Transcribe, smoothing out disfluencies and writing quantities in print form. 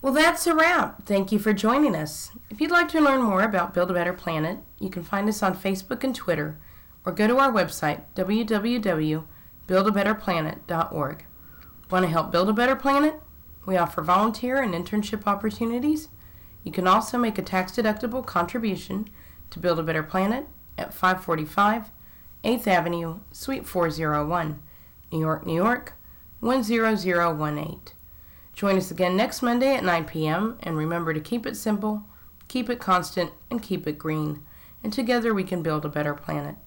Well, that's a wrap. Thank you for joining us. If you'd like to learn more about Build a Better Planet, you can find us on Facebook and Twitter, or go to our website, www.buildabetterplanet.org. Want to help build a better planet? We offer volunteer and internship opportunities. You can also make a tax-deductible contribution to Build a Better Planet at 545 8th Avenue, Suite 401, New York, New York, 10018. Join us again next Monday at 9 p.m. and remember to keep it simple, keep it constant, and keep it green. And together we can build a better planet.